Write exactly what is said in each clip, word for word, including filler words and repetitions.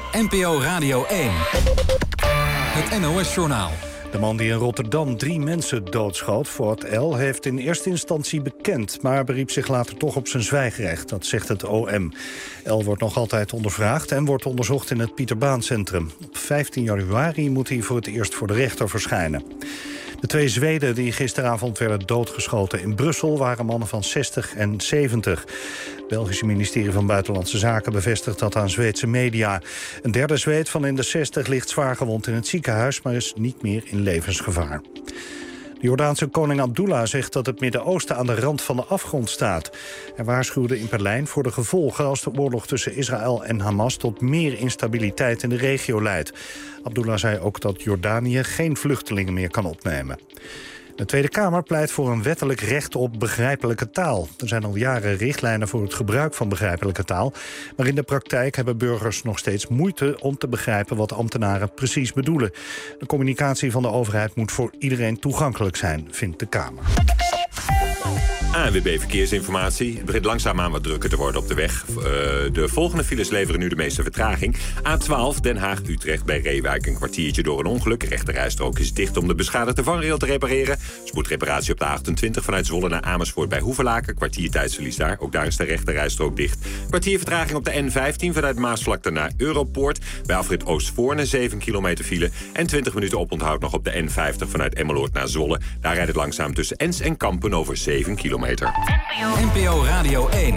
N P O Radio één. Het N O S-journaal. De man die in Rotterdam drie mensen doodschoot, Fouad El, heeft in eerste instantie bekend, maar beriep zich later toch op zijn zwijgrecht. Dat zegt het O M. El wordt nog altijd ondervraagd en wordt onderzocht in het Pieter Baan Centrum. Op vijftien januari moet hij voor het eerst voor de rechter verschijnen. De twee Zweden die gisteravond werden doodgeschoten in Brussel waren mannen van zestig en zeventig. Het Belgische ministerie van Buitenlandse Zaken bevestigt dat aan Zweedse media. Een derde Zweed van in de zestig ligt zwaar gewond in het ziekenhuis, maar is niet meer in levensgevaar. De Jordaanse koning Abdullah zegt dat het Midden-Oosten aan de rand van de afgrond staat. Hij waarschuwde in Berlijn voor de gevolgen als de oorlog tussen Israël en Hamas tot meer instabiliteit in de regio leidt. Abdullah zei ook dat Jordanië geen vluchtelingen meer kan opnemen. De Tweede Kamer pleit voor een wettelijk recht op begrijpelijke taal. Er zijn al jaren richtlijnen voor het gebruik van begrijpelijke taal, maar in de praktijk hebben burgers nog steeds moeite om te begrijpen wat ambtenaren precies bedoelen. De communicatie van de overheid moet voor iedereen toegankelijk zijn, vindt de Kamer. A N W B Verkeersinformatie. Het begint langzaamaan wat drukker te worden op de weg. Uh, de volgende files leveren nu de meeste vertraging. A twaalf Den Haag-Utrecht bij Reewijk een kwartiertje door een ongeluk. Rechterrijstrook is dicht om de beschadigde vangrail te repareren. Spoedreparatie op de A achtentwintig vanuit Zwolle naar Amersfoort bij Hoevelaken. Kwartier tijdsverlies daar. Ook daar is de rechterrijstrook dicht. Kwartier vertraging op de N vijftien vanuit Maasvlakte naar Europoort. Bij afrit Oostvoorne zeven kilometer file. En twintig minuten oponthoud nog op de N vijftig vanuit Emmeloord naar Zwolle. Daar rijdt het langzaam tussen Ens en Kampen over zeven kilometer. N P O Radio één.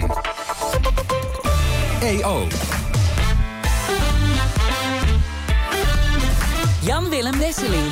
E O. Jan Willem Wesseling.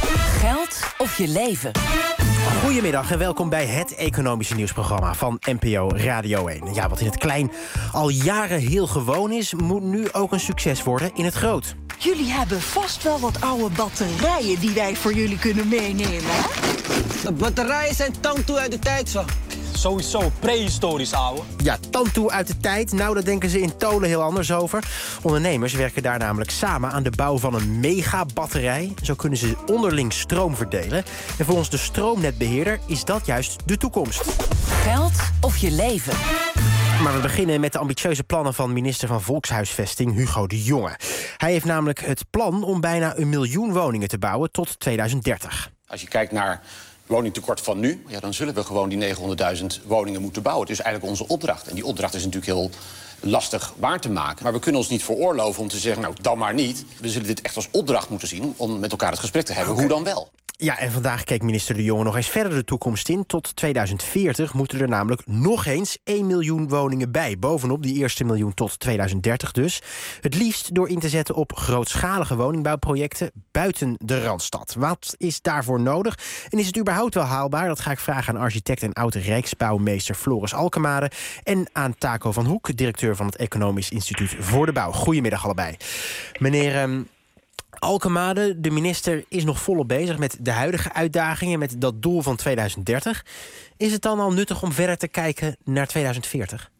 Geld of je leven. Goedemiddag en welkom bij het economische nieuwsprogramma van N P O Radio één. Ja, wat in het klein al jaren heel gewoon is, moet nu ook een succes worden in het groot. Jullie hebben vast wel wat oude batterijen die wij voor jullie kunnen meenemen, hè? De batterijen zijn tandtoe uit de tijd, zo. Sowieso prehistorisch, ouwe. Ja, tandtoe uit de tijd. Nou, daar denken ze in Tolen heel anders over. Ondernemers werken daar namelijk samen aan de bouw van een megabatterij. Zo kunnen ze onderling stroom verdelen. En volgens de stroomnetbeheerder is dat juist de toekomst. Geld of je leven. Maar we beginnen met de ambitieuze plannen van minister van Volkshuisvesting Hugo de Jonge. Hij heeft namelijk het plan om bijna een miljoen woningen te bouwen tot tweeduizend dertig. Als je kijkt naar woningtekort van nu, ja, dan zullen we gewoon die negenhonderdduizend woningen moeten bouwen. Het is eigenlijk onze opdracht. En die opdracht is natuurlijk heel lastig waar te maken. Maar we kunnen ons niet veroorloven om te zeggen, nou, dan maar niet. We zullen dit echt als opdracht moeten zien om met elkaar het gesprek te hebben. Okay. Hoe dan wel? Ja, en vandaag keek minister De Jonge nog eens verder de toekomst in. Tot tweeduizend veertig moeten er namelijk nog eens één miljoen woningen bij. Bovenop die eerste miljoen tot tweeduizend dertig dus. Het liefst door in te zetten op grootschalige woningbouwprojecten buiten de Randstad. Wat is daarvoor nodig? En is het überhaupt wel haalbaar? Dat ga ik vragen aan architect en oud-rijksbouwmeester Floris Alkemade. En aan Taco van Hoek, directeur van het Economisch Instituut voor de Bouw. Goedemiddag allebei. Meneer Um, Alkemade, de minister is nog volop bezig met de huidige uitdagingen, met dat doel van tweeduizend dertig. Is het dan al nuttig om verder te kijken naar tweeduizend veertig?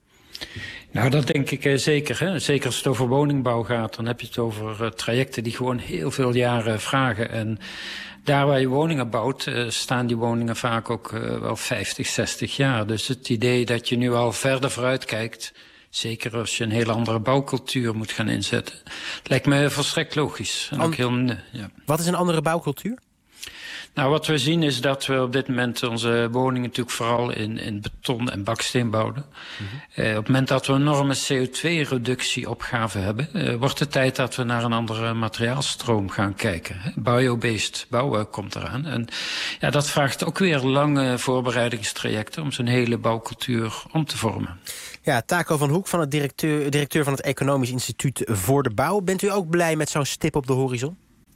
Nou, dat denk ik eh, zeker. Hè. Zeker als het over woningbouw gaat, dan heb je het over uh, trajecten die gewoon heel veel jaren vragen. En daar waar je woningen bouwt, uh, staan die woningen vaak ook uh, wel vijftig, zestig jaar. Dus het idee dat je nu al verder vooruit kijkt, zeker als je een hele andere bouwcultuur moet gaan inzetten, lijkt me volstrekt logisch. En ook heel, ja. Wat is een andere bouwcultuur? Nou, wat we zien is dat we op dit moment onze woningen natuurlijk vooral in, in beton en baksteen bouwen. Mm-hmm. Uh, op het moment dat we een enorme C O twee reductieopgave hebben, uh, wordt het tijd dat we naar een andere materiaalstroom gaan kijken. Biobased bouwen komt eraan. En ja, dat vraagt ook weer lange voorbereidingstrajecten om zo'n hele bouwcultuur om te vormen. Ja, Taco van Hoek, van het directeur, directeur van het Economisch Instituut voor de Bouw. Bent u ook blij met zo'n stip op de horizon?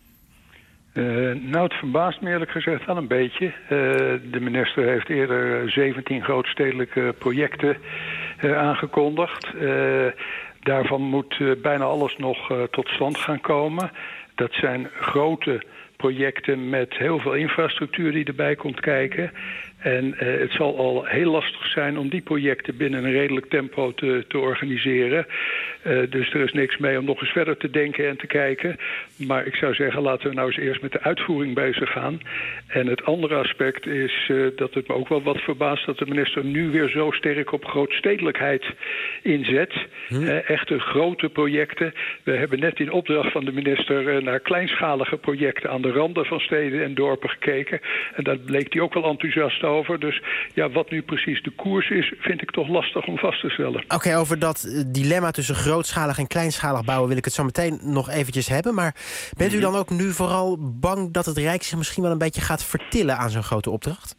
Uh, nou, het verbaast me eerlijk gezegd wel een beetje. Uh, de minister heeft eerder zeventien grootstedelijke projecten uh, aangekondigd. Uh, daarvan moet uh, bijna alles nog uh, tot stand gaan komen. Dat zijn grote projecten met heel veel infrastructuur die erbij komt kijken. En uh, het zal al heel lastig zijn om die projecten binnen een redelijk tempo te, te organiseren. Uh, dus er is niks mee om nog eens verder te denken en te kijken. Maar ik zou zeggen, laten we nou eens eerst met de uitvoering bezig gaan. En het andere aspect is uh, dat het me ook wel wat verbaast dat de minister nu weer zo sterk op grootstedelijkheid inzet. Hm. Uh, echte grote projecten. We hebben net in opdracht van de minister uh, naar kleinschalige projecten aan de randen van steden en dorpen gekeken. En daar bleek hij ook wel enthousiast over. Dus ja, wat nu precies de koers is, vind ik toch lastig om vast te stellen. Oké, okay, over dat uh, dilemma tussen grootschalig en kleinschalig bouwen wil ik het zo meteen nog eventjes hebben. Maar bent u dan ook nu vooral bang dat het Rijk zich misschien wel een beetje gaat vertillen aan zo'n grote opdracht?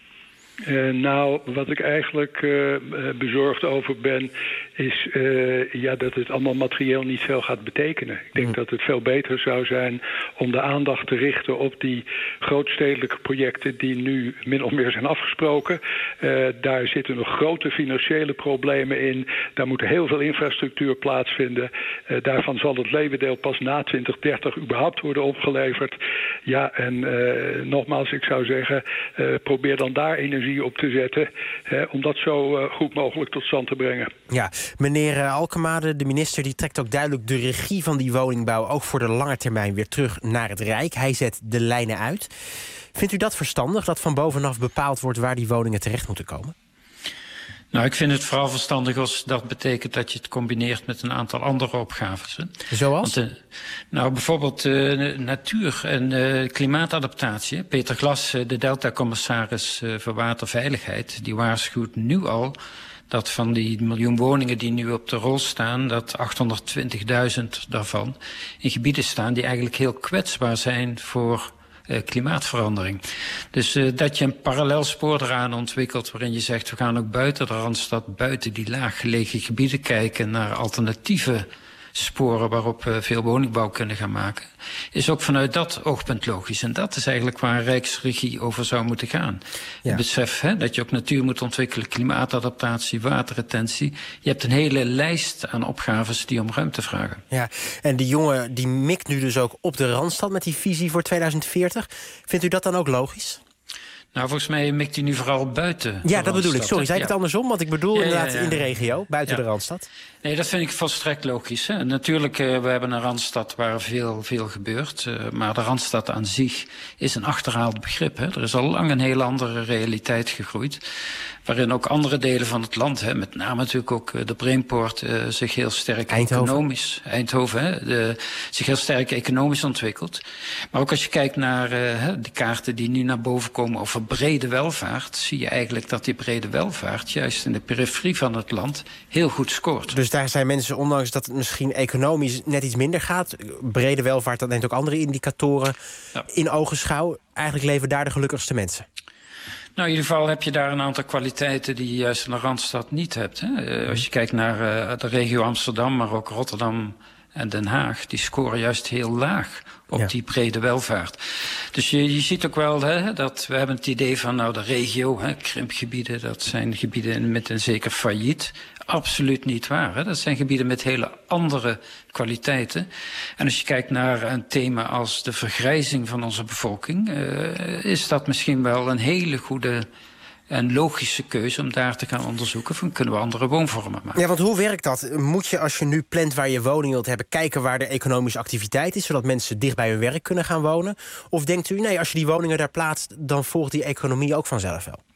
Uh, nou, wat ik eigenlijk uh, bezorgd over ben, is uh, ja, dat het allemaal materieel niet veel gaat betekenen. Ik denk mm. dat het veel beter zou zijn om de aandacht te richten op die grootstedelijke projecten die nu min of meer zijn afgesproken. Uh, daar zitten nog grote financiële problemen in. Daar moet heel veel infrastructuur plaatsvinden. Uh, daarvan zal het leeuwendeel pas na twintig dertig überhaupt worden opgeleverd. Ja, en uh, nogmaals, ik zou zeggen, uh, probeer dan daar energie op te zetten, hè, om dat zo uh, goed mogelijk tot stand te brengen. Ja, meneer uh, Alkemade, de minister, die trekt ook duidelijk de regie van die woningbouw ook voor de lange termijn weer terug naar het Rijk. Hij zet de lijnen uit. Vindt u dat verstandig, dat van bovenaf bepaald wordt waar die woningen terecht moeten komen? Nou, ik vind het vooral verstandig als dat betekent dat je het combineert met een aantal andere opgaves. Hè. Zoals? Want, uh, nou, bijvoorbeeld uh, natuur en uh, klimaatadaptatie. Peter Glas, uh, de Delta-commissaris uh, voor waterveiligheid, die waarschuwt nu al dat van die miljoen woningen die nu op de rol staan, dat achthonderdtwintigduizend daarvan in gebieden staan die eigenlijk heel kwetsbaar zijn voor Uh, klimaatverandering. Dus uh, dat je een parallelspoor eraan ontwikkelt waarin je zegt, we gaan ook buiten de Randstad, buiten die laaggelegen gebieden kijken naar alternatieve sporen waarop we veel woningbouw kunnen gaan maken, is ook vanuit dat oogpunt logisch. En dat is eigenlijk waar Rijksregie over zou moeten gaan. Ja. Het besef hè, dat je ook natuur moet ontwikkelen, klimaatadaptatie, waterretentie. Je hebt een hele lijst aan opgaves die om ruimte vragen. Ja, en die jongen die mikt nu dus ook op de Randstad met die visie voor tweeduizend veertig. Vindt u dat dan ook logisch? Nou, volgens mij mikt hij nu vooral buiten. Ja, dat bedoel ik. Sorry, zei ik ja. het andersom? Want ik bedoel ja, inderdaad ja, ja. in de regio, buiten ja. de Randstad. Nee, dat vind ik volstrekt logisch. Hè. Natuurlijk, uh, we hebben een Randstad waar veel, veel gebeurt. Uh, maar de Randstad aan zich is een achterhaald begrip. Hè. Er is al lang een heel andere realiteit gegroeid. Waarin ook andere delen van het land, hè, met name natuurlijk ook de Brainport, uh, zich heel sterk Eindhoven. economisch... Eindhoven, hè, de, zich heel sterk economisch ontwikkelt. Maar ook als je kijkt naar uh, de kaarten die nu naar boven komen over brede welvaart, zie je eigenlijk dat die brede welvaart juist in de periferie van het land heel goed scoort. Dus daar zijn mensen, ondanks dat het misschien economisch net iets minder gaat, brede welvaart, dat neemt ook andere indicatoren ja. in ogenschouw. Eigenlijk leven daar de gelukkigste mensen. Nou, in ieder geval heb je daar een aantal kwaliteiten die je juist in de Randstad niet hebt. Hè. Uh, als je kijkt naar uh, de regio Amsterdam, maar ook Rotterdam en Den Haag, die scoren juist heel laag op ja. die brede welvaart. Dus je, je ziet ook wel hè, dat we hebben het idee van nou de regio, hè, krimpgebieden, dat zijn gebieden met een zeker failliet. Absoluut niet waar. Hè. Dat zijn gebieden met hele andere kwaliteiten. En als je kijkt naar een thema als de vergrijzing van onze bevolking, uh, is dat misschien wel een hele goede en logische keuze om daar te gaan onderzoeken van kunnen we andere woonvormen maken. Ja, want hoe werkt dat? Moet je als je nu plant waar je woning wilt hebben, kijken waar de economische activiteit is, zodat mensen dicht bij hun werk kunnen gaan wonen? Of denkt u, nee, als je die woningen daar plaatst, dan volgt die economie ook vanzelf wel?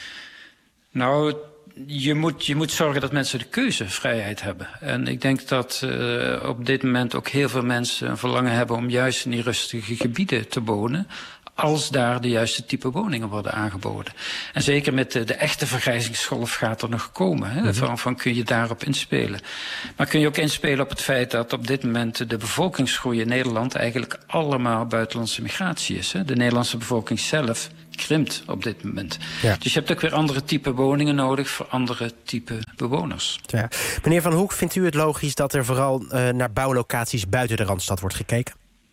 Nou, je moet, je moet zorgen dat mensen de keuzevrijheid hebben. En ik denk dat uh, op dit moment ook heel veel mensen een verlangen hebben om juist in die rustige gebieden te wonen, als daar de juiste type woningen worden aangeboden. En zeker met de, de echte vergrijzingsgolf gaat er nog komen. Hè? Mm-hmm. van, van kun je daarop inspelen. Maar kun je ook inspelen op het feit dat op dit moment de bevolkingsgroei in Nederland eigenlijk allemaal buitenlandse migratie is. Hè? De Nederlandse bevolking zelf krimpt op dit moment. Ja. Dus je hebt ook weer andere type woningen nodig voor andere type bewoners. Ja. Meneer Van Hoek, vindt u het logisch dat er vooral uh, naar bouwlocaties buiten de Randstad wordt gekeken?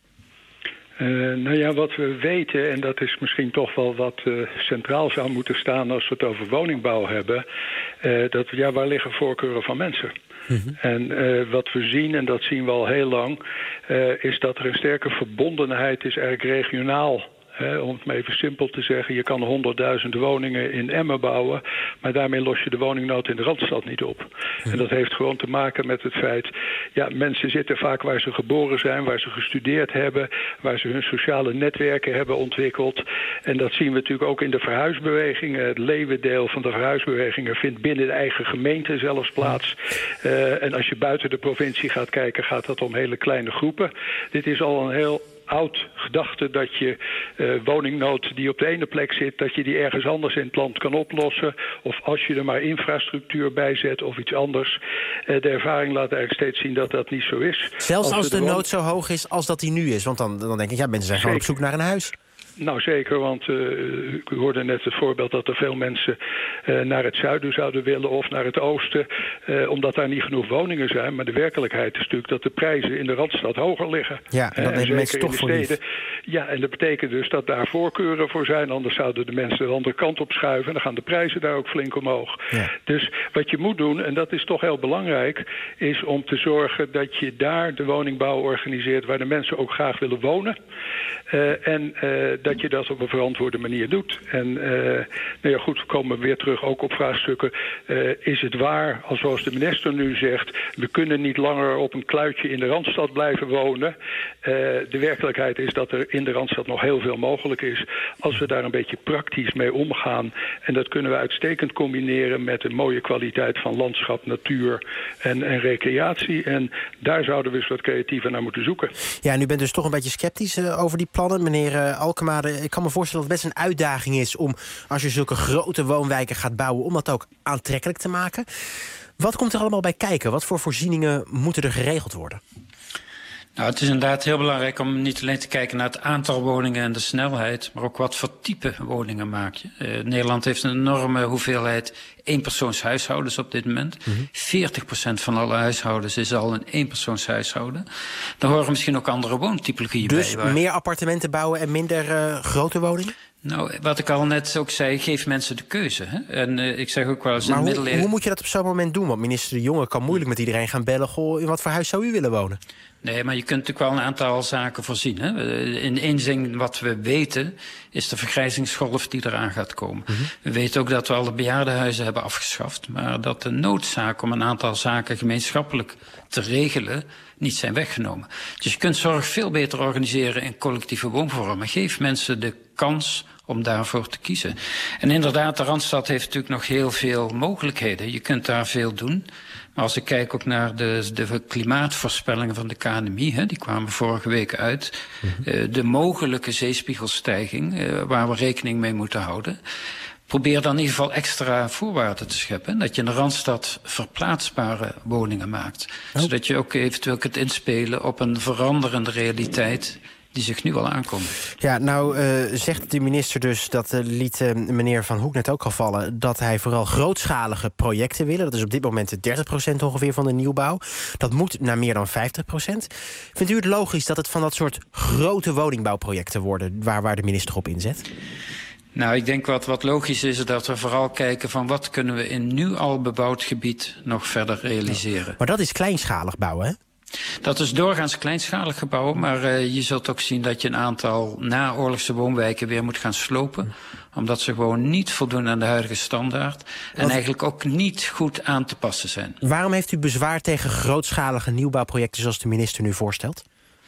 Uh, nou ja, wat we weten, en dat is misschien toch wel wat uh, centraal zou moeten staan als we het over woningbouw hebben, uh, dat ja, waar liggen voorkeuren van mensen? Mm-hmm. En uh, wat we zien, en dat zien we al heel lang, uh, is dat er een sterke verbondenheid is eigenlijk regionaal Hè, om het maar even simpel te zeggen. Je kan honderdduizend woningen in Emmen bouwen, maar daarmee los je de woningnood in de Randstad niet op. En dat heeft gewoon te maken met het feit, ja, mensen zitten vaak waar ze geboren zijn, waar ze gestudeerd hebben, waar ze hun sociale netwerken hebben ontwikkeld. En dat zien we natuurlijk ook in de verhuisbewegingen. Het leeuwendeel van de verhuisbewegingen vindt binnen de eigen gemeente zelfs plaats. Uh, en als je buiten de provincie gaat kijken, gaat dat om hele kleine groepen. Dit is al een heel oud gedachte dat je uh, woningnood die op de ene plek zit, dat je die ergens anders in het land kan oplossen. Of als je er maar infrastructuur bij zet of iets anders. Uh, de ervaring laat eigenlijk steeds zien dat dat niet zo is. Zelfs als, als de, de woon... nood zo hoog is als dat die nu is. Want dan, dan denk ik, ja, mensen zijn gewoon op zoek naar een huis. Nou zeker, want uh, u hoorde net het voorbeeld dat er veel mensen uh, naar het zuiden zouden willen of naar het oosten, uh, omdat daar niet genoeg woningen zijn. Maar de werkelijkheid is natuurlijk dat de prijzen in de Randstad hoger liggen. Ja, en dat nemen mensen toch voor lief. Ja, en dat betekent dus dat daar voorkeuren voor zijn. Anders zouden de mensen de andere kant op schuiven en dan gaan de prijzen daar ook flink omhoog. Ja. Dus wat je moet doen, en dat is toch heel belangrijk, is om te zorgen dat je daar de woningbouw organiseert waar de mensen ook graag willen wonen. Uh, en uh, dat je dat op een verantwoorde manier doet. En uh, nou ja, goed, we komen weer terug ook op vraagstukken. Uh, is het waar, als zoals de minister nu zegt, we kunnen niet langer op een kluitje in de Randstad blijven wonen. Uh, de werkelijkheid is dat er in de Randstad nog heel veel mogelijk is. Als we daar een beetje praktisch mee omgaan. En dat kunnen we uitstekend combineren met een mooie kwaliteit van landschap, natuur en, en recreatie. En daar zouden we eens wat creatiever naar moeten zoeken. Ja, en u bent dus toch een beetje sceptisch uh, over die plannen, meneer uh, Alkemade. Ik kan me voorstellen dat het best een uitdaging is om, als je zulke grote woonwijken gaat bouwen, om dat ook aantrekkelijk te maken. Wat komt er allemaal bij kijken? Wat voor voorzieningen moeten er geregeld worden? Nou, het is inderdaad heel belangrijk om niet alleen te kijken naar het aantal woningen en de snelheid, maar ook wat voor type woningen maak je. Uh, Nederland heeft een enorme hoeveelheid eenpersoonshuishoudens op dit moment. Mm-hmm. veertig procent van alle huishoudens is al een eenpersoonshuishouden. Dan horen misschien ook andere woontypologieën dus bij. Dus waar... meer appartementen bouwen en minder uh, grote woningen? Nou, wat ik al net ook zei, geef mensen de keuze. Hè? En uh, ik zeg ook wel eens... Maar in hoe, middeleeuwen... hoe moet je dat op zo'n moment doen? Want minister De Jonge kan moeilijk met iedereen gaan bellen. Goh, in wat voor huis zou u willen wonen? Nee, maar je kunt natuurlijk wel een aantal zaken voorzien. Hè? In één zin wat we weten is de vergrijzingsgolf die eraan gaat komen. Mm-hmm. We weten ook dat we al de bejaardenhuizen hebben afgeschaft. Maar dat de noodzaak om een aantal zaken gemeenschappelijk te regelen niet zijn weggenomen. Dus je kunt zorg veel beter organiseren in collectieve woonvormen. Geef mensen de kans om daarvoor te kiezen. En inderdaad, de Randstad heeft natuurlijk nog heel veel mogelijkheden. Je kunt daar veel doen. Maar als ik kijk ook naar de, de klimaatvoorspellingen van de K N M I... Hè, die kwamen vorige week uit. Mm-hmm. Uh, de mogelijke zeespiegelstijging, uh, waar we rekening mee moeten houden. Probeer dan in ieder geval extra voorwaarden te scheppen. Dat je in de Randstad verplaatsbare woningen maakt. Oh. Zodat je ook eventueel kunt inspelen op een veranderende realiteit die zich nu al aankomen. Ja, nou uh, zegt de minister dus, dat uh, liet uh, meneer Van Hoek net ook al vallen, dat hij vooral grootschalige projecten wil. Dat is op dit moment dertig procent ongeveer van de nieuwbouw. Dat moet naar meer dan vijftig procent. Vindt u het logisch dat het van dat soort grote woningbouwprojecten worden waar, waar de minister op inzet? Nou, ik denk wat, wat logisch is dat we vooral kijken van wat kunnen we in nu al bebouwd gebied nog verder realiseren. Ja, maar dat is kleinschalig bouwen, hè? Dat is doorgaans kleinschalig gebouwen, maar uh, je zult ook zien dat je een aantal naoorlogse woonwijken weer moet gaan slopen. Omdat ze gewoon niet voldoen aan de huidige standaard. En Wat? eigenlijk ook niet goed aan te passen zijn. Waarom heeft u bezwaar tegen grootschalige nieuwbouwprojecten zoals de minister nu voorstelt?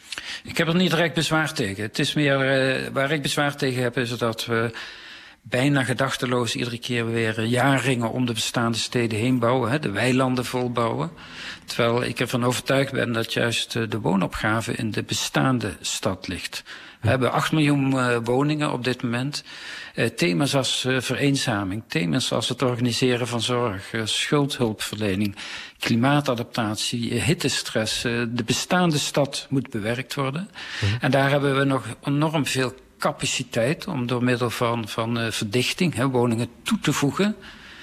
Ik heb er niet direct bezwaar tegen. Het is meer, uh, waar ik bezwaar tegen heb, is dat we bijna gedachteloos iedere keer weer jaarringen om de bestaande steden heen bouwen. Hè, de weilanden volbouwen. Terwijl ik ervan overtuigd ben dat juist de woonopgave in de bestaande stad ligt. We hebben acht miljoen uh, woningen op dit moment. Uh, thema's als uh, vereenzaming, thema's als het organiseren van zorg, uh, schuldhulpverlening, klimaatadaptatie, uh, hittestress. Uh, de bestaande stad moet bewerkt worden. Mm-hmm. En daar hebben we nog enorm veel capaciteit om door middel van, van uh, verdichting, hè, woningen toe te voegen.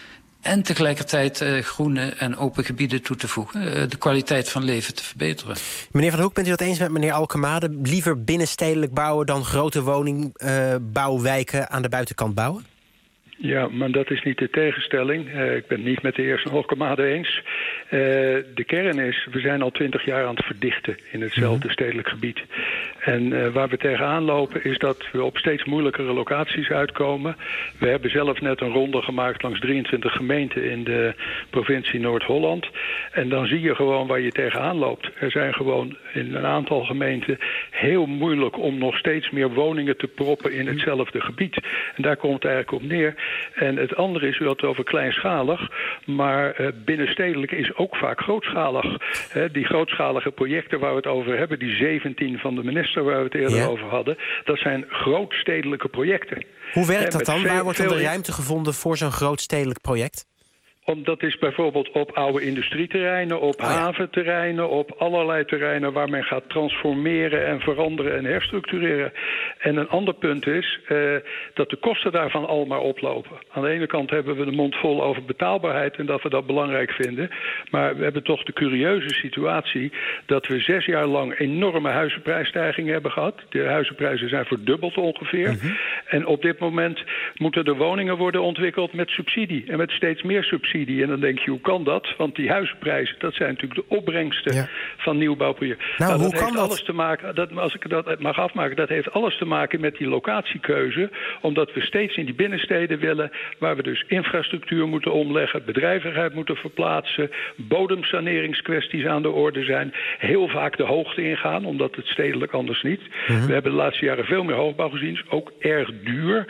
En tegelijkertijd uh, groene en open gebieden toe te voegen. Uh, de kwaliteit van leven te verbeteren. Meneer Van Hoek, bent u dat eens met meneer Alkemade? Liever binnenstedelijk bouwen dan grote woningbouwwijken uh, aan de buitenkant bouwen? Ja, maar dat is niet de tegenstelling. Uh, ik ben het niet met de heer Alkemade eens. Uh, de kern is, we zijn al twintig jaar aan het verdichten in hetzelfde stedelijk gebied. En uh, waar we tegenaan lopen is dat we op steeds moeilijkere locaties uitkomen. We hebben zelf net een ronde gemaakt langs drieëntwintig gemeenten in de provincie Noord-Holland. En dan zie je gewoon waar je tegenaan loopt. Er zijn gewoon in een aantal gemeenten heel moeilijk om nog steeds meer woningen te proppen in hetzelfde gebied. En daar komt het eigenlijk op neer. En het andere is, u had het over kleinschalig, maar uh, binnenstedelijk is ook vaak grootschalig. He, die grootschalige projecten waar we het over hebben, die zeventien van de minister waar we het eerder ja. over hadden, dat zijn grootstedelijke projecten. Hoe werkt dat dan? Veel, waar wordt dan de ruimte gevonden voor zo'n grootstedelijk project? Om, dat is bijvoorbeeld op oude industrieterreinen, op oh ja. haventerreinen, op allerlei terreinen waar men gaat transformeren en veranderen en herstructureren. En een ander punt is uh, dat de kosten daarvan al maar oplopen. Aan de ene kant hebben we de mond vol over betaalbaarheid en dat we dat belangrijk vinden. Maar we hebben toch de curieuze situatie dat we zes jaar lang enorme huizenprijsstijgingen hebben gehad. De huizenprijzen zijn verdubbeld ongeveer. Mm-hmm. En op dit moment moeten er woningen worden ontwikkeld met subsidie en met steeds meer subsidie. En dan denk je, hoe kan dat? Want die huizenprijzen, dat zijn natuurlijk de opbrengsten ja. van nieuwbouwprojecten. Nou, nou, dat hoe heeft kan dat? alles te maken, dat, als ik dat mag afmaken, dat heeft alles te maken met die locatiekeuze. Omdat we steeds in die binnensteden willen, waar we dus infrastructuur moeten omleggen, bedrijvigheid moeten verplaatsen, bodemsaneringskwesties aan de orde zijn, heel vaak de hoogte ingaan, omdat het stedelijk anders niet. Mm-hmm. We hebben de laatste jaren veel meer hoogbouw gezien, is ook erg duur.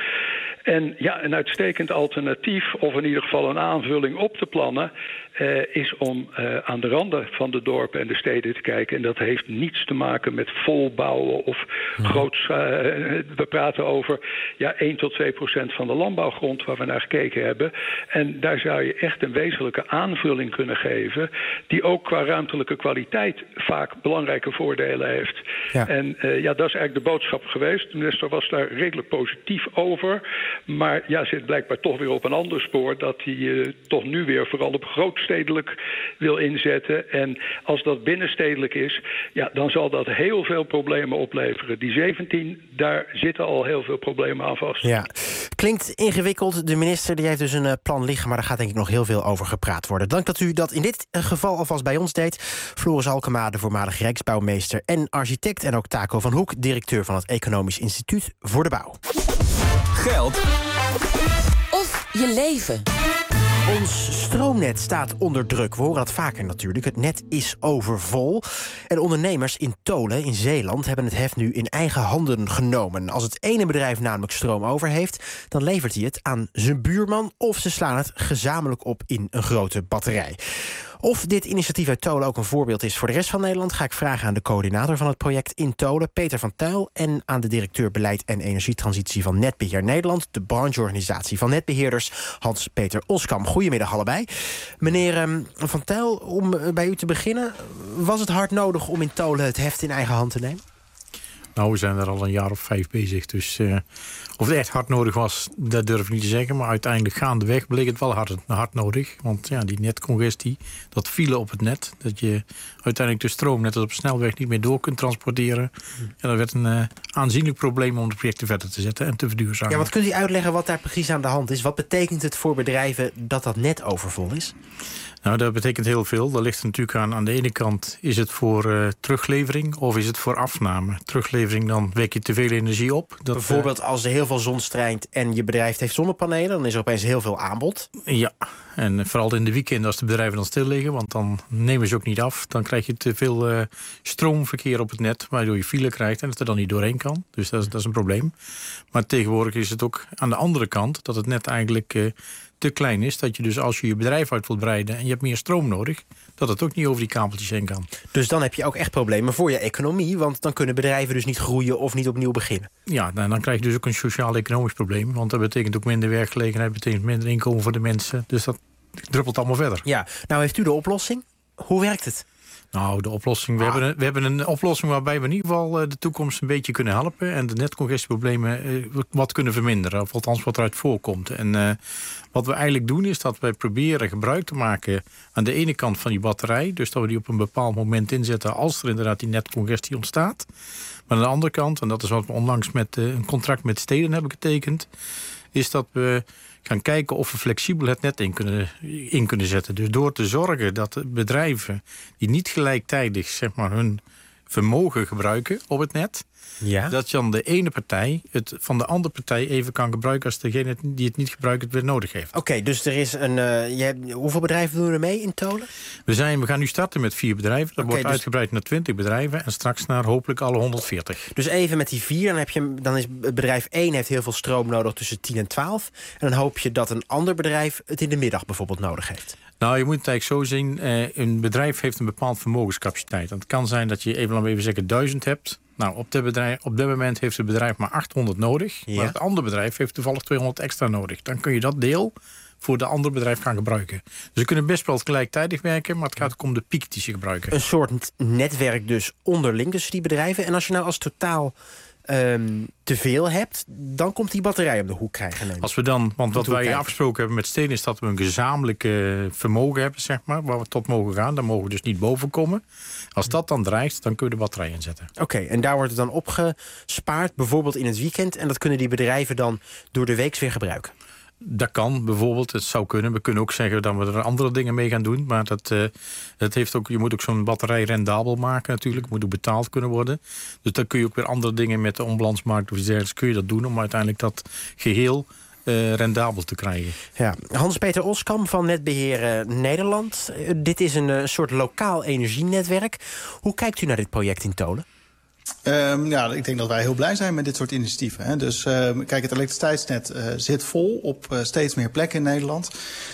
En ja, een uitstekend alternatief, of in ieder geval een aanvulling op te plannen, uh, is om uh, aan de randen van de dorpen en de steden te kijken. En dat heeft niets te maken met volbouwen of hmm. groots. Uh, we praten over ja, één tot twee procent van de landbouwgrond waar we naar gekeken hebben. En daar zou je echt een wezenlijke aanvulling kunnen geven, die ook qua ruimtelijke kwaliteit vaak belangrijke voordelen heeft. Ja. En uh, ja, dat is eigenlijk de boodschap geweest. De minister was daar redelijk positief over. Maar ja, zit blijkbaar toch weer op een ander spoor, dat hij uh, toch nu weer vooral op grootstedelijk wil inzetten. En als dat binnenstedelijk is, ja, dan zal dat heel veel problemen opleveren. Die zeventien, daar zitten al heel veel problemen aan vast. Ja, klinkt ingewikkeld. De minister die heeft dus een uh, plan liggen, maar daar gaat denk ik nog heel veel over gepraat worden. Dank dat u dat in dit geval alvast bij ons deed. Floris Alkema, de voormalig Rijksbouwmeester en architect, en ook Taco van Hoek, directeur van het Economisch Instituut voor de Bouw. Geld of je leven. Ons stroomnet staat onder druk. We horen dat vaker natuurlijk. Het net is overvol. En ondernemers in Tolen in Zeeland hebben het heft nu in eigen handen genomen. Als het ene bedrijf namelijk stroom over heeft, dan levert hij het aan zijn buurman, of ze slaan het gezamenlijk op in een grote batterij. Of dit initiatief uit Tolen ook een voorbeeld is voor de rest van Nederland, ga ik vragen aan de coördinator van het project in Tolen, Peter van Tuyl, en aan de directeur Beleid en Energietransitie van Netbeheer Nederland, de brancheorganisatie van netbeheerders, Hans-Peter Oskam. Goedemiddag allebei. Meneer um, Van Tuyl, om uh, bij u te beginnen, was het hard nodig om in Tolen het heft in eigen hand te nemen? Nou, we zijn er al een jaar of vijf bezig. Dus uh, of het echt hard nodig was, dat durf ik niet te zeggen. Maar uiteindelijk gaandeweg bleek het wel hard, hard nodig. Want ja, die netcongestie, dat file op het net. Dat je uiteindelijk de stroom net als op snelweg niet meer door kunt transporteren. En dat werd een uh, aanzienlijk probleem om de projecten verder te zetten en te verduurzamen. Ja, wat kunt u uitleggen wat daar precies aan de hand is? Wat betekent het voor bedrijven dat dat net overvol is? Nou, dat betekent heel veel. Dat ligt er natuurlijk aan. Aan de ene kant is het voor uh, teruglevering of is het voor afname. Teruglevering, dan wek je te veel energie op. Dat, Bijvoorbeeld uh, als er heel veel zon strijkt en je bedrijf heeft zonnepanelen, dan is er opeens heel veel aanbod. Ja, en vooral in de weekenden als de bedrijven dan stil liggen, want dan nemen ze ook niet af. Dan krijg je te veel uh, stroomverkeer op het net, waardoor je file krijgt en dat er dan niet doorheen kan. Dus dat is, dat is een probleem. Maar tegenwoordig is het ook aan de andere kant dat het net eigenlijk Uh, te klein is, dat je dus als je je bedrijf uit wilt breiden en je hebt meer stroom nodig, dat het ook niet over die kabeltjes heen kan. Dus dan heb je ook echt problemen voor je economie, want dan kunnen bedrijven dus niet groeien of niet opnieuw beginnen. Ja, nou, dan krijg je dus ook een sociaal-economisch probleem, want dat betekent ook minder werkgelegenheid, betekent minder inkomen voor de mensen. Dus dat druppelt allemaal verder. Ja, nou heeft u de oplossing. Hoe werkt het? Nou, de oplossing. We, ah. hebben een, we hebben een oplossing waarbij we in ieder geval de toekomst een beetje kunnen helpen en de netcongestieproblemen uh, wat kunnen verminderen, of althans wat eruit voorkomt. En uh, wat we eigenlijk doen is dat wij proberen gebruik te maken aan de ene kant van die batterij, dus dat we die op een bepaald moment inzetten als er inderdaad die netcongestie ontstaat. Maar aan de andere kant, en dat is wat we onlangs met uh, een contract met steden hebben getekend, is dat we gaan kijken of we flexibel het net in kunnen, in kunnen zetten. Dus door te zorgen dat bedrijven die niet gelijktijdig zeg maar, hun vermogen gebruiken op het net, Ja? Dat je dan de ene partij het van de andere partij even kan gebruiken als degene die het niet gebruikt het weer nodig heeft. Oké, okay, dus er is een. Uh, je hebt, hoeveel bedrijven doen er mee in Tolen? We, zijn, we gaan nu starten met vier bedrijven. Dat okay, wordt dus uitgebreid naar twintig bedrijven en straks naar hopelijk alle honderdveertig. Dus even met die vier, dan, heb je, dan is bedrijf één heeft heel veel stroom nodig tussen tien en twaalf. En dan hoop je dat een ander bedrijf het in de middag bijvoorbeeld nodig heeft. Nou, je moet het eigenlijk zo zien. Uh, een bedrijf heeft een bepaald vermogenscapaciteit. Het kan zijn dat je even, laten we even zeggen, duizend hebt. Nou, op, de bedrijf, op dit moment heeft het bedrijf maar achthonderd nodig. Ja. Maar het andere bedrijf heeft toevallig tweehonderd extra nodig. Dan kun je dat deel voor de andere bedrijf gaan gebruiken. Dus ze kunnen best wel gelijktijdig werken, maar het gaat ook om de piek die ze gebruiken. Een soort netwerk dus onderling tussen die bedrijven. En als je nou als totaal Um, te veel hebt, dan komt die batterij op de hoek krijgen. Neem. Als we dan, want wat wij afgesproken hebben met Steden is dat we een gezamenlijk uh, vermogen hebben, zeg maar, waar we tot mogen gaan. Daar mogen we dus niet boven komen. Als dat dan dreigt, dan kun je de batterij inzetten. Oké, okay, en daar wordt het dan opgespaard, bijvoorbeeld in het weekend. En dat kunnen die bedrijven dan door de week weer gebruiken. Dat kan bijvoorbeeld, het zou kunnen. We kunnen ook zeggen dat we er andere dingen mee gaan doen. Maar dat, uh, dat heeft ook, je moet ook zo'n batterij rendabel maken natuurlijk. Het moet ook betaald kunnen worden. Dus dan kun je ook weer andere dingen met de onbalansmarkt of iets dergelijks kun je dat doen om uiteindelijk dat geheel uh, rendabel te krijgen. Ja. Hans-Peter Oskam van Netbeheer Nederland. Uh, dit is een uh, soort lokaal energienetwerk. Hoe kijkt u naar dit project in Tolen? Um, ja, ik denk dat wij heel blij zijn met dit soort initiatieven. Hè. Dus uh, kijk, het elektriciteitsnet uh, zit vol op uh, steeds meer plekken in Nederland.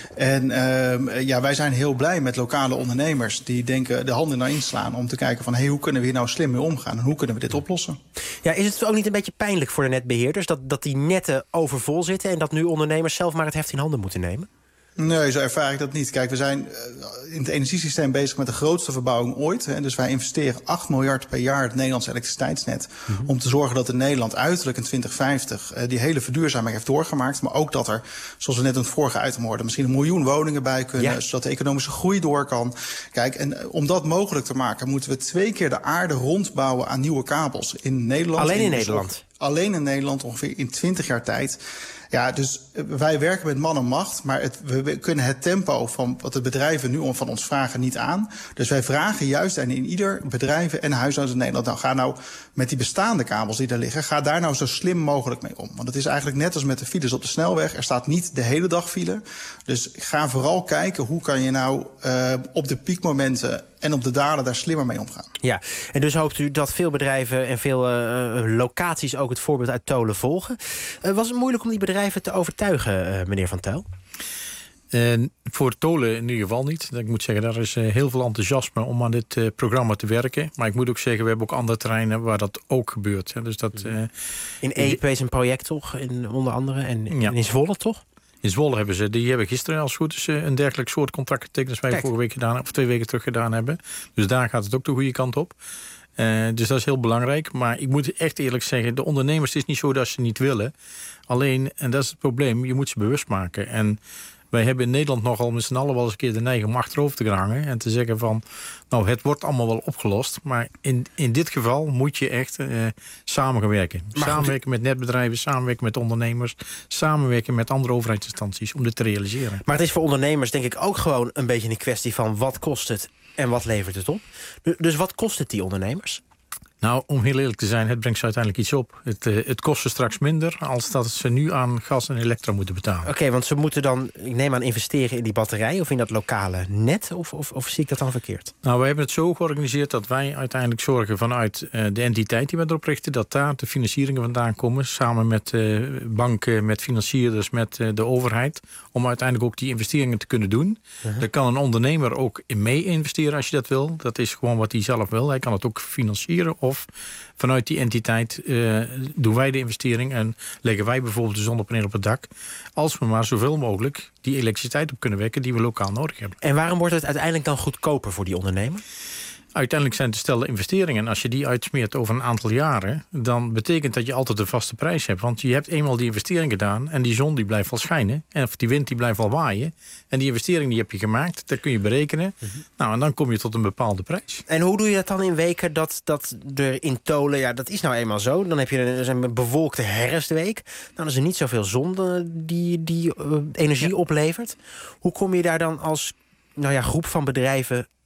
En uh, ja, wij zijn heel blij met lokale ondernemers die denken de handen naar inslaan om te kijken van hey, hoe kunnen we hier nou slim mee omgaan en hoe kunnen we dit oplossen? Ja, is het ook niet een beetje pijnlijk voor de netbeheerders dat, dat die netten overvol zitten en dat nu ondernemers zelf maar het heft in handen moeten nemen? Nee, zo ervaar ik dat niet. Kijk, we zijn in het energiesysteem bezig met de grootste verbouwing ooit. Hè. Dus wij investeren acht miljard per jaar het Nederlandse elektriciteitsnet. Mm-hmm. Om te zorgen dat in Nederland uiterlijk in twintig vijftig uh, die hele verduurzaming heeft doorgemaakt. Maar ook dat er, zoals we net in het vorige item hoorden, misschien een miljoen woningen bij kunnen. Ja. Zodat de economische groei door kan. Kijk, en uh, om dat mogelijk te maken moeten we twee keer de aarde rondbouwen aan nieuwe kabels. In Nederland. Alleen in, in Nederland? Alleen in Nederland ongeveer in twintig jaar tijd. Ja, dus wij werken met man en macht, maar het, we kunnen het tempo van wat de bedrijven nu van ons vragen niet aan. Dus wij vragen juist en in ieder bedrijf en huishouden in Nederland, nou ga nou met die bestaande kabels die daar liggen, ga daar nou zo slim mogelijk mee om. Want het is eigenlijk net als met de files op de snelweg. Er staat niet de hele dag file. Dus ga vooral kijken hoe kan je nou uh, op de piekmomenten en op de dalen daar slimmer mee omgaan. Ja, en dus hoopt u dat veel bedrijven en veel uh, locaties ook het voorbeeld uit Tolen volgen. Uh, was het moeilijk om die bedrijven te overtuigen, uh, meneer Van Tuyl? Uh, voor Tolen in ieder geval niet. Ik moet zeggen, daar is uh, heel veel enthousiasme om aan dit uh, programma te werken. Maar ik moet ook zeggen, we hebben ook andere terreinen waar dat ook gebeurt. Hè. Dus dat, uh, in E P is een project toch, in, onder andere. En ja. in Zwolle toch? In Zwolle hebben ze, die hebben gisteren als goed is een dergelijk soort contract getekend als wij Kijk. vorige week gedaan, of twee weken terug gedaan hebben. Dus daar gaat het ook de goede kant op. Uh, dus dat is heel belangrijk. Maar ik moet echt eerlijk zeggen, de ondernemers, het is niet zo dat ze niet willen. Alleen, en dat is het probleem, je moet ze bewust maken. En wij hebben in Nederland nogal met z'n allen wel eens een keer de neiging om achterover te geraken. En te zeggen van, nou, het wordt allemaal wel opgelost. Maar in, in dit geval moet je echt uh, samen gaan werken. Maar samenwerken met netbedrijven, samenwerken met ondernemers, samenwerken met andere overheidsinstanties om dit te realiseren. Maar het is voor ondernemers denk ik ook gewoon een beetje een kwestie van wat kost het en wat levert het op. Dus wat kost het die ondernemers? Nou, om heel eerlijk te zijn, het brengt ze uiteindelijk iets op. Het, uh, het kost ze straks minder als dat ze nu aan gas en elektra moeten betalen. Oké, okay, want ze moeten dan, ik neem aan, investeren in die batterij of in dat lokale net? Of, of, of zie ik dat dan verkeerd? Nou, wij hebben het zo georganiseerd dat wij uiteindelijk zorgen vanuit uh, de entiteit die we erop richten, dat daar de financieringen vandaan komen, samen met uh, banken, met financierders, met uh, de overheid, om uiteindelijk ook die investeringen te kunnen doen. Uh-huh. Daar kan een ondernemer ook in mee investeren als je dat wil. Dat is gewoon wat hij zelf wil. Hij kan het ook financieren. Of vanuit die entiteit uh, doen wij de investering en leggen wij bijvoorbeeld de zonnepanelen op het dak. Als we maar zoveel mogelijk die elektriciteit op kunnen wekken die we lokaal nodig hebben. En waarom wordt het uiteindelijk dan goedkoper voor die ondernemer? Uiteindelijk zijn het te stellen investeringen. En als je die uitsmeert over een aantal jaren, dan betekent dat je altijd een vaste prijs hebt. Want je hebt eenmaal die investering gedaan en die zon die blijft wel schijnen. En of die wind die blijft wel waaien. En die investering die heb je gemaakt, dat kun je berekenen. Mm-hmm. Nou, en dan kom je tot een bepaalde prijs. En hoe doe je dat dan in weken dat, dat er in Tolen, ja, dat is nou eenmaal zo. Dan heb je een, een bewolkte herfstweek. Dan is er niet zoveel zon die, die uh, energie ja. oplevert. Hoe kom je daar dan als nou ja, groep van bedrijven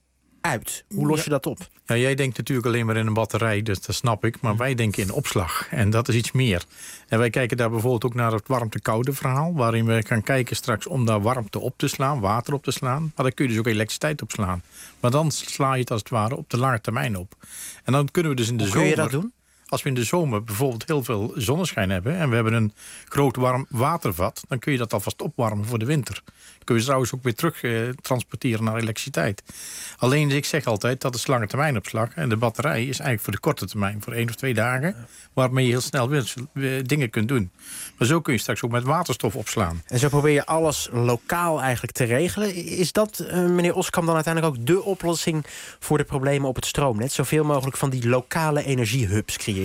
uit. Hoe los je dat op? Ja, jij denkt natuurlijk alleen maar in een batterij, dus dat snap ik. Maar wij denken in opslag. En dat is iets meer. En wij kijken daar bijvoorbeeld ook naar het warmte-koude verhaal. Waarin we gaan kijken straks om daar warmte op te slaan, water op te slaan. Maar daar kun je dus ook elektriciteit op slaan. Maar dan sla je het als het ware op de lange termijn op. En dan kunnen we dus in de Hoe zomer... kun je dat doen? Als we in de zomer bijvoorbeeld heel veel zonneschijn hebben... en we hebben een groot warm watervat... dan kun je dat alvast opwarmen voor de winter. Dan kun je trouwens ook weer terug eh, transporteren naar elektriciteit. Alleen, ik zeg altijd, dat is lange termijn opslag. En de batterij is eigenlijk voor de korte termijn, voor één of twee dagen... waarmee je heel snel weer, weer dingen kunt doen. Maar zo kun je straks ook met waterstof opslaan. En zo probeer je alles lokaal eigenlijk te regelen. Is dat, uh, meneer Oskam, dan uiteindelijk ook de oplossing... voor de problemen op het stroomnet? Zoveel mogelijk van die lokale energiehubs creëren?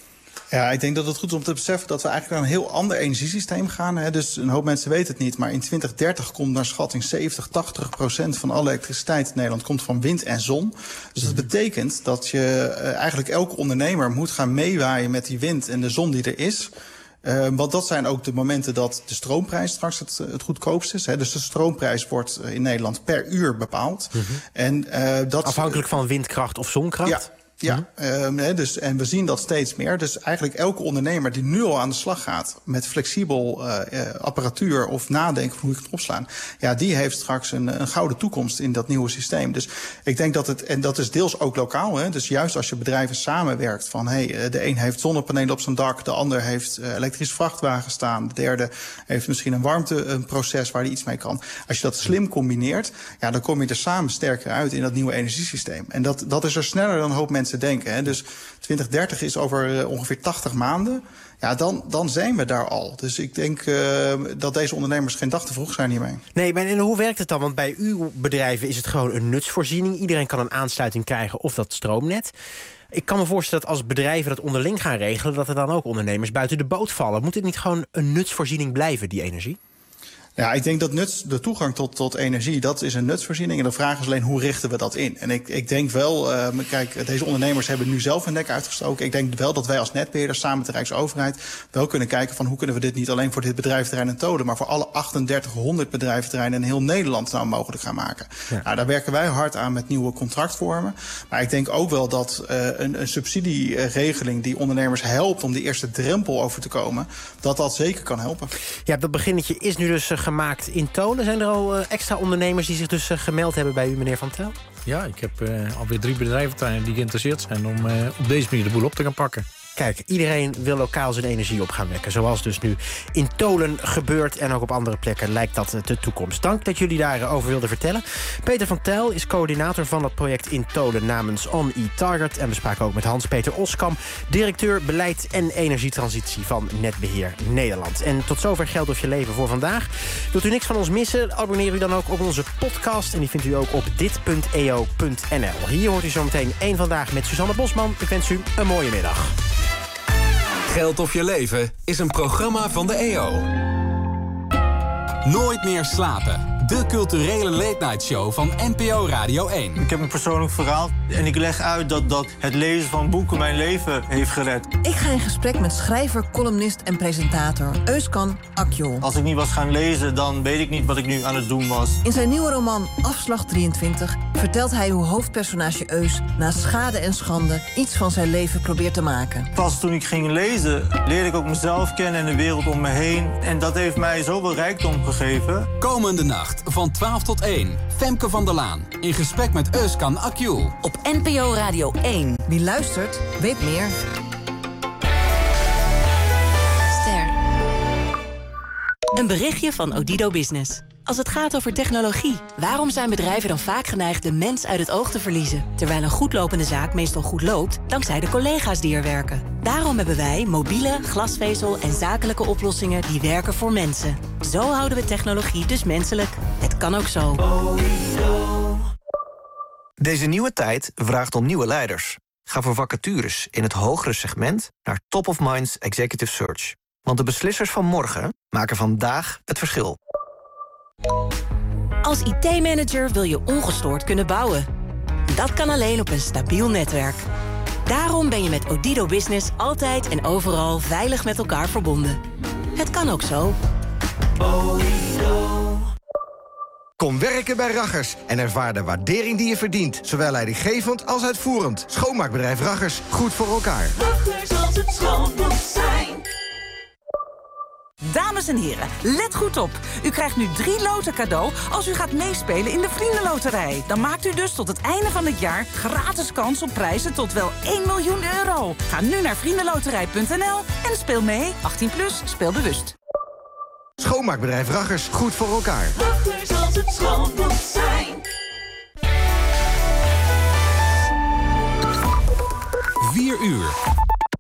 Ja, ik denk dat het goed is om te beseffen dat we eigenlijk naar een heel ander energiesysteem gaan. Hè. Dus een hoop mensen weten het niet, maar in twintig dertig komt naar schatting zeventig, tachtig procent van alle elektriciteit in Nederland komt van wind en zon. Dus dat betekent dat je uh, eigenlijk elke ondernemer moet gaan meewaaien met die wind en de zon die er is. Uh, want dat zijn ook de momenten dat de stroomprijs straks het, het goedkoopst is. Hè. Dus de stroomprijs wordt in Nederland per uur bepaald. Mm-hmm. En, uh, dat, afhankelijk van windkracht of zonkracht? Ja. Ja, mm-hmm. uh, dus, en we zien dat steeds meer. Dus eigenlijk elke ondernemer die nu al aan de slag gaat... met flexibel uh, uh, apparatuur of nadenken van hoe je het opslaan... ja, die heeft straks een, een gouden toekomst in dat nieuwe systeem. Dus ik denk dat het, en dat is deels ook lokaal... Hè, dus juist als je bedrijven samenwerkt van... hey, de een heeft zonnepanelen op zijn dak... de ander heeft uh, elektrische vrachtwagen staan... de derde heeft misschien een warmteproces waar hij iets mee kan. Als je dat slim combineert... ja, dan kom je er samen sterker uit in dat nieuwe energiesysteem. En dat, dat is er sneller dan een hoop mensen denken. Hè. Dus twintig dertig is over uh, ongeveer tachtig maanden. Ja, dan, dan zijn we daar al. Dus ik denk uh, dat deze ondernemers geen dag te vroeg zijn hiermee. Nee, maar en hoe werkt het dan? Want bij uw bedrijven is het gewoon een nutsvoorziening. Iedereen kan een aansluiting krijgen of dat stroomnet. Ik kan me voorstellen dat als bedrijven dat onderling gaan regelen... dat er dan ook ondernemers buiten de boot vallen. Moet het niet gewoon een nutsvoorziening blijven, die energie? Ja, ik denk dat nuts, de toegang tot, tot energie, dat is een nutsvoorziening. En de vraag is alleen, hoe richten we dat in? En ik, ik denk wel, uh, kijk, deze ondernemers hebben nu zelf een nek uitgestoken. Ik denk wel dat wij als netbeheerder samen met de Rijksoverheid wel kunnen kijken van hoe kunnen we dit niet alleen voor dit bedrijventerrein in Tolen, maar voor alle achtendertighonderd bedrijventerreinen in heel Nederland nou mogelijk gaan maken. Ja. Nou, daar werken wij hard aan met nieuwe contractvormen. Maar ik denk ook wel dat uh, een, een subsidieregeling die ondernemers helpt om die eerste drempel over te komen, dat dat zeker kan helpen. Ja, dat beginnetje is nu dus uh, gemaakt in Tolen. Zijn er al uh, extra ondernemers die zich dus uh, gemeld hebben bij u, meneer Van Tel? Ja, ik heb uh, alweer drie bedrijven die geïnteresseerd zijn om uh, op deze manier de boel op te gaan pakken. Kijk, iedereen wil lokaal zijn energie op gaan wekken. Zoals dus nu in Tolen gebeurt en ook op andere plekken lijkt dat de toekomst. Dank dat jullie daarover wilden vertellen. Peter van Tel is coördinator van dat project in Tolen namens On E-Target. En we spraken ook met Hans-Peter Oskam, directeur beleid en energietransitie van Netbeheer Nederland. En tot zover Geld of je leven voor vandaag. Wilt u niks van ons missen? Abonneer u dan ook op onze podcast. En die vindt u ook op dit punt e o punt n l. Hier hoort u zometeen één Vandaag met Suzanne Bosman. Ik wens u een mooie middag. Geld of je leven is een programma van de E O. Nooit meer slapen. De culturele late-night show van N P O Radio één. Ik heb een persoonlijk verhaal en ik leg uit dat, dat het lezen van boeken mijn leven heeft gered. Ik ga in gesprek met schrijver, columnist en presentator Euskan Akjol. Als ik niet was gaan lezen, dan weet ik niet wat ik nu aan het doen was. In zijn nieuwe roman Afslag drieëntwintig vertelt hij hoe hoofdpersonage Eus na schade en schande iets van zijn leven probeert te maken. Pas toen ik ging lezen, leerde ik ook mezelf kennen en de wereld om me heen. En dat heeft mij zoveel rijkdom gegeven. Komende nacht van twaalf tot één. Femke van der Laan in gesprek met Euskan Akjol. Op N P O Radio één. Wie luistert, weet meer. Ster. Een berichtje van Odido Business. Als het gaat over technologie, waarom zijn bedrijven dan vaak geneigd de mens uit het oog te verliezen? Terwijl een goedlopende zaak meestal goed loopt, dankzij de collega's die er werken. Daarom hebben wij mobiele, glasvezel en zakelijke oplossingen die werken voor mensen. Zo houden we technologie dus menselijk. Het kan ook zo. Deze nieuwe tijd vraagt om nieuwe leiders. Ga voor vacatures in het hogere segment naar Top of Minds Executive Search. Want de beslissers van morgen maken vandaag het verschil. Als I T-manager wil je ongestoord kunnen bouwen. Dat kan alleen op een stabiel netwerk. Daarom ben je met Odido Business altijd en overal veilig met elkaar verbonden. Het kan ook zo. Kom werken bij Raggers en ervaar de waardering die je verdient. Zowel leidinggevend als uitvoerend. Schoonmaakbedrijf Raggers, goed voor elkaar. Raggers, als het schoon moet zijn. Dames en heren, let goed op. U krijgt nu drie loten cadeau als u gaat meespelen in de Vriendenloterij. Dan maakt u dus tot het einde van het jaar gratis kans op prijzen tot wel één miljoen euro. Ga nu naar vriendenloterij punt n l en speel mee. achttien plus, speel bewust. Schoonmaakbedrijf Raggers, goed voor elkaar. Raggers, als het schoon moet zijn. vier uur.